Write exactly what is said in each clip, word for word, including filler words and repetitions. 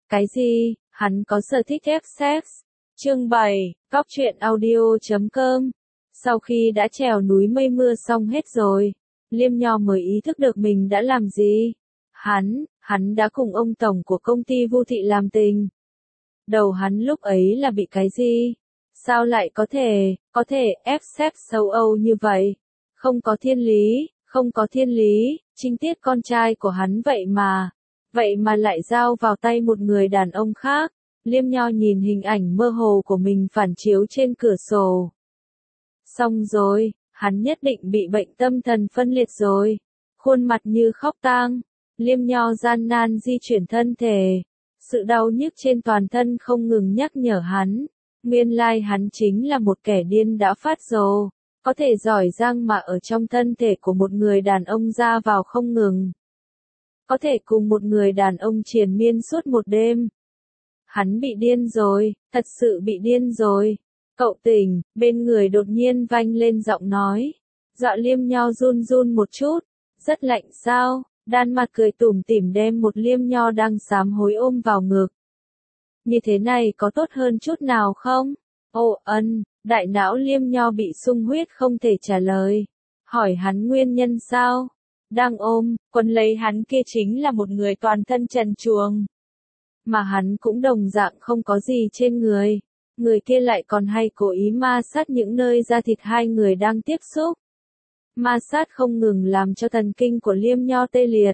Cái gì? Hắn có sở thích ép sex. Chương bảy, Cóc truyện audio chấm com. Sau khi đã trèo núi mây mưa xong hết rồi, Liêm Nho mới ý thức được mình đã làm gì. Hắn, hắn đã cùng ông tổng của công ty Vu Thị làm tình. Đầu hắn lúc ấy là bị cái gì? Sao lại có thể, có thể ép sex châu Âu như vậy? Không có thiên lý, không có thiên lý, Trinh Tiết con trai của hắn vậy mà. Vậy mà lại giao vào tay một người đàn ông khác. Liêm Nho nhìn hình ảnh mơ hồ của mình phản chiếu trên cửa sổ. Xong rồi, hắn nhất định bị bệnh tâm thần phân liệt rồi. Khuôn mặt như khóc tang. Liêm Nho gian nan di chuyển thân thể. Sự đau nhức trên toàn thân không ngừng nhắc nhở hắn. Nguyên lai hắn chính là một kẻ điên đã phát rồ. Có thể giỏi giang mà ở trong thân thể của một người đàn ông ra vào không ngừng. Có thể cùng một người đàn ông triền miên suốt một đêm. Hắn bị điên rồi, thật sự bị điên rồi. Cậu tỉnh, bên người đột nhiên vang lên giọng nói. Dọa Liêm Nho run run một chút. Rất lạnh sao? Đan Mặt cười tủm tỉm đem một Liêm Nho đang sám hối ôm vào ngực. Như thế này có tốt hơn chút nào không? Ồ ân, đại não Liêm Nho bị sung huyết không thể trả lời. Hỏi hắn nguyên nhân sao? Đang ôm, quấn lấy hắn kia chính là một người toàn thân trần truồng. Mà hắn cũng đồng dạng không có gì trên người. Người kia lại còn hay cố ý ma sát những nơi da thịt hai người đang tiếp xúc. Ma sát không ngừng làm cho thần kinh của Liêm Nho tê liệt.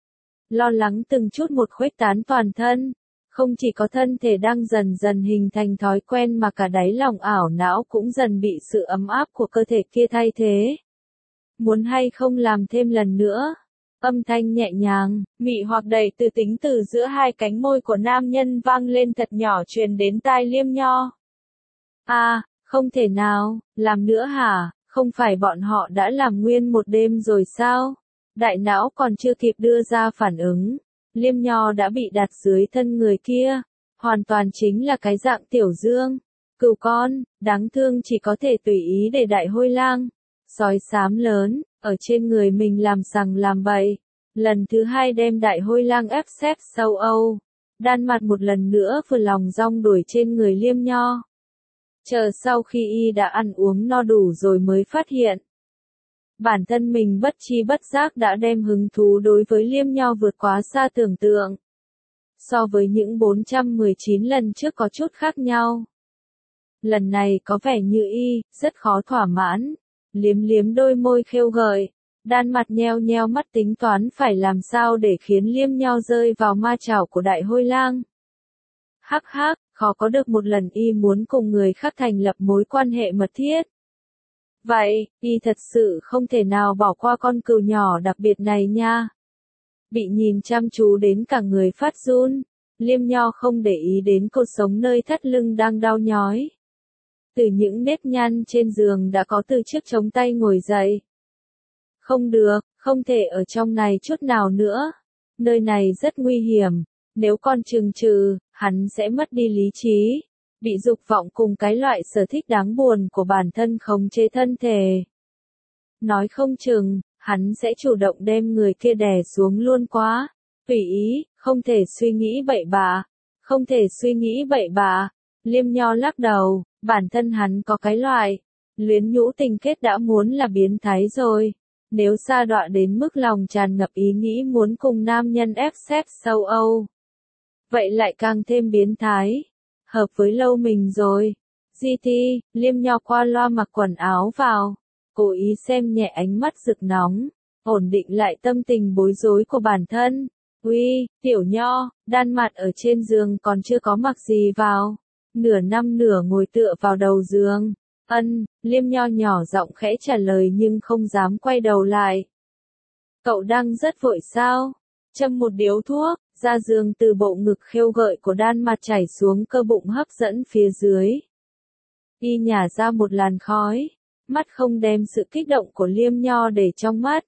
Lo lắng từng chút một khuếch tán toàn thân. Không chỉ có thân thể đang dần dần hình thành thói quen mà cả đáy lòng ảo não cũng dần bị sự ấm áp của cơ thể kia thay thế. Muốn hay không làm thêm lần nữa? Âm thanh nhẹ nhàng, mị hoặc đầy từ tính từ giữa hai cánh môi của nam nhân vang lên thật nhỏ truyền đến tai Liêm Nho. À, không thể nào, làm nữa hả? Không phải bọn họ đã làm nguyên một đêm rồi sao? Đại não còn chưa kịp đưa ra phản ứng. Liêm Nho đã bị đặt dưới thân người kia. Hoàn toàn chính là cái dạng tiểu dương. Cừu con, đáng thương chỉ có thể tùy ý để đại hôi lang. Sói xám lớn, ở trên người mình làm sằng làm bậy. Lần thứ hai đem đại hôi lang ép xếp châu Âu. Đan Mặt một lần nữa vừa lòng rong đuổi trên người Liêm Nho. Chờ sau khi y đã ăn uống no đủ rồi mới phát hiện. Bản thân mình bất chi bất giác đã đem hứng thú đối với Liêm Nho vượt quá xa tưởng tượng. So với những bốn trăm mười chín lần trước có chút khác nhau. Lần này có vẻ như y, rất khó thỏa mãn. Liếm liếm đôi môi khêu gợi. Đan Mặt nheo nheo mắt tính toán phải làm sao để khiến Liêm Nho rơi vào ma chảo của đại hôi lang. Hắc hắc, khó có được một lần y muốn cùng người khác thành lập mối quan hệ mật thiết. Vậy, y thật sự không thể nào bỏ qua con cừu nhỏ đặc biệt này nha. Bị nhìn chăm chú đến cả người phát run, Liêm Nho không để ý đến cột sống nơi thắt lưng đang đau nhói. Từ những nếp nhăn trên giường đã có từ chiếc chống tay ngồi dậy. Không được, không thể ở trong này chút nào nữa. Nơi này rất nguy hiểm, nếu con chừng chừ, hắn sẽ mất đi lý trí. Bị dục vọng cùng cái loại sở thích đáng buồn của bản thân khống chế thân thể. Nói không chừng, hắn sẽ chủ động đem người kia đè xuống luôn quá. Tùy ý, không thể suy nghĩ bậy bạ. Không thể suy nghĩ bậy bạ. Liêm Nho lắc đầu, bản thân hắn có cái loại. Luyến nhũ tình kết đã muốn là biến thái rồi. Nếu sa đọa đến mức lòng tràn ngập ý nghĩ muốn cùng nam nhân ép sex châu Âu. Vậy lại càng thêm biến thái. Hợp với lâu mình rồi. giê tê, Liêm Nho qua loa mặc quần áo vào. Cố ý xem nhẹ ánh mắt rực nóng. Ổn định lại tâm tình bối rối của bản thân. Uy, tiểu Nho, Đan Mặt ở trên giường còn chưa có mặc gì vào. Nửa nằm nửa ngồi tựa vào đầu giường. Ân, Liêm Nho nhỏ giọng khẽ trả lời nhưng không dám quay đầu lại. Cậu đang rất vội sao? Châm một điếu thuốc. Ra giường từ bộ ngực khêu gợi của Đan Mặt chảy xuống cơ bụng hấp dẫn phía dưới. Y nhả ra một làn khói. Mắt không đem sự kích động của Liêm Nho để trong mắt.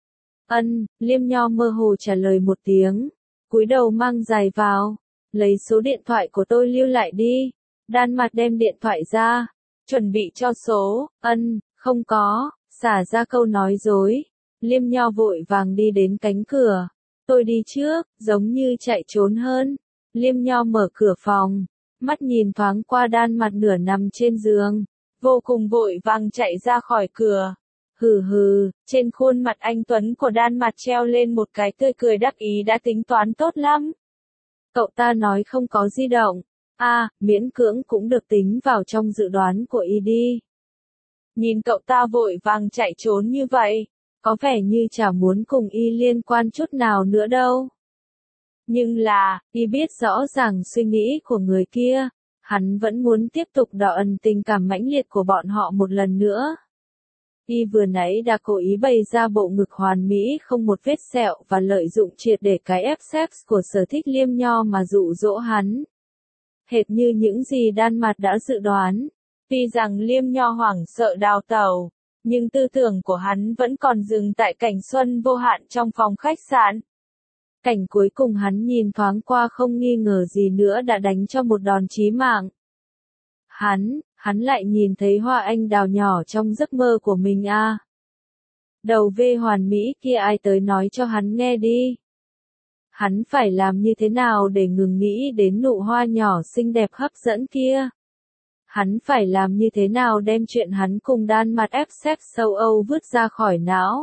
Ân, Liêm Nho mơ hồ trả lời một tiếng. Cúi đầu mang giày vào. Lấy số điện thoại của tôi lưu lại đi. Đan Mặt đem điện thoại ra. Chuẩn bị cho số. Ân, không có. Xả ra câu nói dối. Liêm Nho vội vàng đi đến cánh cửa. Tôi đi trước, giống như chạy trốn hơn. Liêm Nho mở cửa phòng, mắt nhìn thoáng qua Đan Mặt nửa nằm trên giường, vô cùng vội vàng chạy ra khỏi cửa. Hừ hừ, trên khuôn mặt anh tuấn của Đan Mặt treo lên một cái tươi cười đắc ý đã tính toán tốt lắm. Cậu ta nói không có di động, à, miễn cưỡng cũng được tính vào trong dự đoán của y đi. Nhìn cậu ta vội vàng chạy trốn như vậy, có vẻ như chả muốn cùng y liên quan chút nào nữa đâu. Nhưng là, y biết rõ ràng suy nghĩ của người kia, hắn vẫn muốn tiếp tục đọ ẩn tình cảm mãnh liệt của bọn họ một lần nữa. Y vừa nãy đã cố ý bày ra bộ ngực hoàn mỹ không một vết sẹo và lợi dụng triệt để cái ép sex của Sở Thích Liêm Nho mà dụ dỗ hắn. Hệt như những gì Đan Mặt đã dự đoán, tuy rằng Liêm Nho hoảng sợ đào tẩu, nhưng tư tưởng của hắn vẫn còn dừng tại cảnh xuân vô hạn trong phòng khách sạn. Cảnh cuối cùng hắn nhìn thoáng qua không nghi ngờ gì nữa đã đánh cho một đòn chí mạng. Hắn, hắn lại nhìn thấy hoa anh đào nhỏ trong giấc mơ của mình à. Đầu vê hoàn mỹ kia ai tới nói cho hắn nghe đi. Hắn phải làm như thế nào để ngừng nghĩ đến nụ hoa nhỏ xinh đẹp hấp dẫn kia. Hắn phải làm như thế nào đem chuyện hắn cùng Đan Mặt ép sex sâu âu vứt ra khỏi não.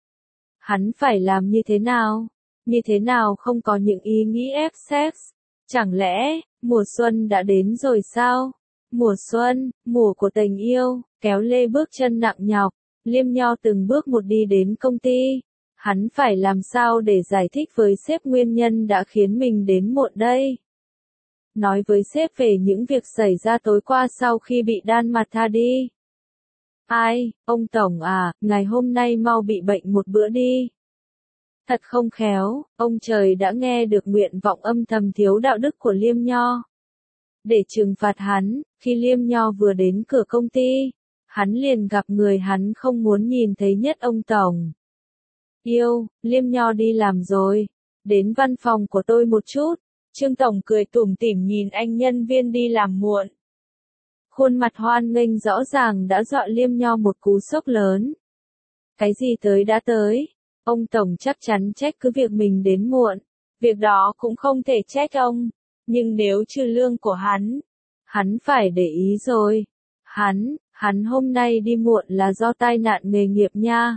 Hắn phải làm như thế nào? Như thế nào không có những ý nghĩ ép sex? Chẳng lẽ, mùa xuân đã đến rồi sao? Mùa xuân, mùa của tình yêu, kéo lê bước chân nặng nhọc, Liêm Nho từng bước một đi đến công ty. Hắn phải làm sao để giải thích với sếp nguyên nhân đã khiến mình đến muộn đây? Nói với sếp về những việc xảy ra tối qua sau khi bị Đan Mặt tha đi. Ai, ông Tổng à, ngày hôm nay mau bị bệnh một bữa đi. Thật không khéo, ông trời đã nghe được nguyện vọng âm thầm thiếu đạo đức của Liêm Nho. Để trừng phạt hắn, khi Liêm Nho vừa đến cửa công ty, hắn liền gặp người hắn không muốn nhìn thấy nhất ông Tổng. Yêu, Liêm Nho đi làm rồi, đến văn phòng của tôi một chút. Trương Tổng cười tủm tỉm nhìn anh nhân viên đi làm muộn. Khuôn mặt hoan nghênh rõ ràng đã dọa Liêm Nho một cú sốc lớn. Cái gì tới đã tới, ông Tổng chắc chắn trách cứ việc mình đến muộn. Việc đó cũng không thể trách ông, nhưng nếu trừ lương của hắn, hắn phải để ý rồi. Hắn, hắn hôm nay đi muộn là do tai nạn nghề nghiệp nha.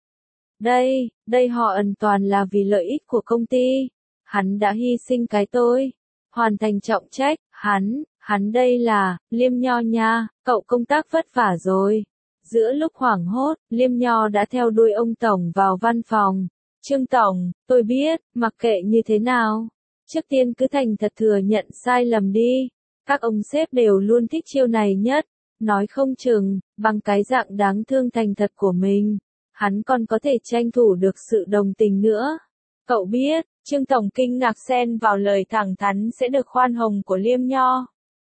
Đây, đây họ ẩn toàn là vì lợi ích của công ty. Hắn đã hy sinh cái tôi, hoàn thành trọng trách, hắn, hắn đây là, Liêm Nho nha, cậu công tác vất vả rồi. Giữa lúc hoảng hốt, Liêm Nho đã theo đuôi ông Tổng vào văn phòng. Trương Tổng, tôi biết, mặc kệ như thế nào. Trước tiên cứ thành thật thừa nhận sai lầm đi. Các ông sếp đều luôn thích chiêu này nhất. Nói không chừng, bằng cái dạng đáng thương thành thật của mình, hắn còn có thể tranh thủ được sự đồng tình nữa. Cậu biết, Trương Tổng kinh ngạc xen vào lời thẳng thắn sẽ được khoan hồng của Liêm Nho.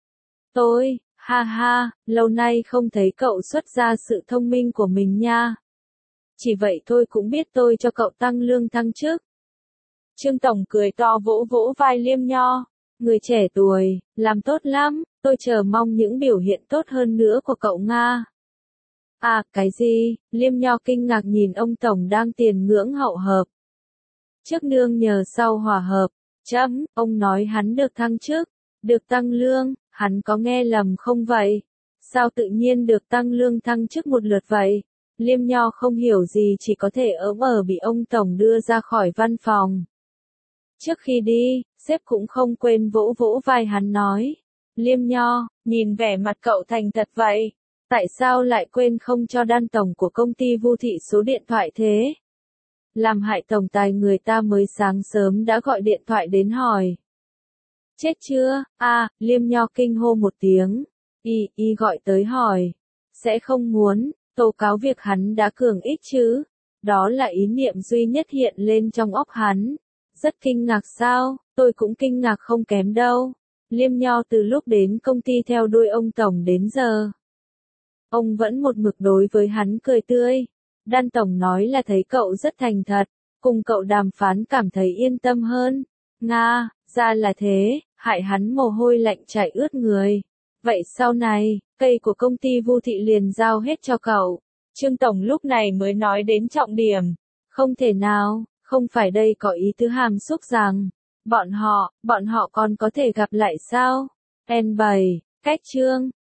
Tôi, ha ha, lâu nay không thấy cậu xuất ra sự thông minh của mình nha. Chỉ vậy thôi cũng biết tôi cho cậu tăng lương thăng chức. Trương Tổng cười to vỗ vỗ vai Liêm Nho. Người trẻ tuổi, làm tốt lắm, tôi chờ mong những biểu hiện tốt hơn nữa của cậu Nga. À, cái gì? Liêm Nho kinh ngạc nhìn ông Tổng đang tiền ngưỡng hậu hợp. Trước nương nhờ sau hòa hợp, chấm, ông nói hắn được thăng chức, được tăng lương, hắn có nghe lầm không vậy? Sao tự nhiên được tăng lương thăng chức một lượt vậy? Liêm Nho không hiểu gì chỉ có thể ỡm ờ bị ông Tổng đưa ra khỏi văn phòng. Trước khi đi, sếp cũng không quên vỗ vỗ vai hắn nói. Liêm Nho, nhìn vẻ mặt cậu thành thật vậy, tại sao lại quên không cho Đan Tổng của công ty Vu Thị số điện thoại thế? Làm hại tổng tài người ta mới sáng sớm đã gọi điện thoại đến hỏi. Chết chưa? À, Liêm Nho kinh hô một tiếng. Y, y gọi tới hỏi. Sẽ không muốn, tố cáo việc hắn đã cường ích chứ? Đó là ý niệm duy nhất hiện lên trong óc hắn. Rất kinh ngạc sao? Tôi cũng kinh ngạc không kém đâu. Liêm Nho từ lúc đến công ty theo đuôi ông Tổng đến giờ. Ông vẫn một mực đối với hắn cười tươi. Đan Tổng nói là thấy cậu rất thành thật, cùng cậu đàm phán cảm thấy yên tâm hơn. Nga, ra là thế, hại hắn mồ hôi lạnh chảy ướt người. Vậy sau này, cây của công ty Vu Thị liền giao hết cho cậu. Trương Tổng lúc này mới nói đến trọng điểm. Không thể nào, không phải đây có ý tứ hàm xúc rằng, Bọn họ, bọn họ còn có thể gặp lại sao? En bảy, cách chương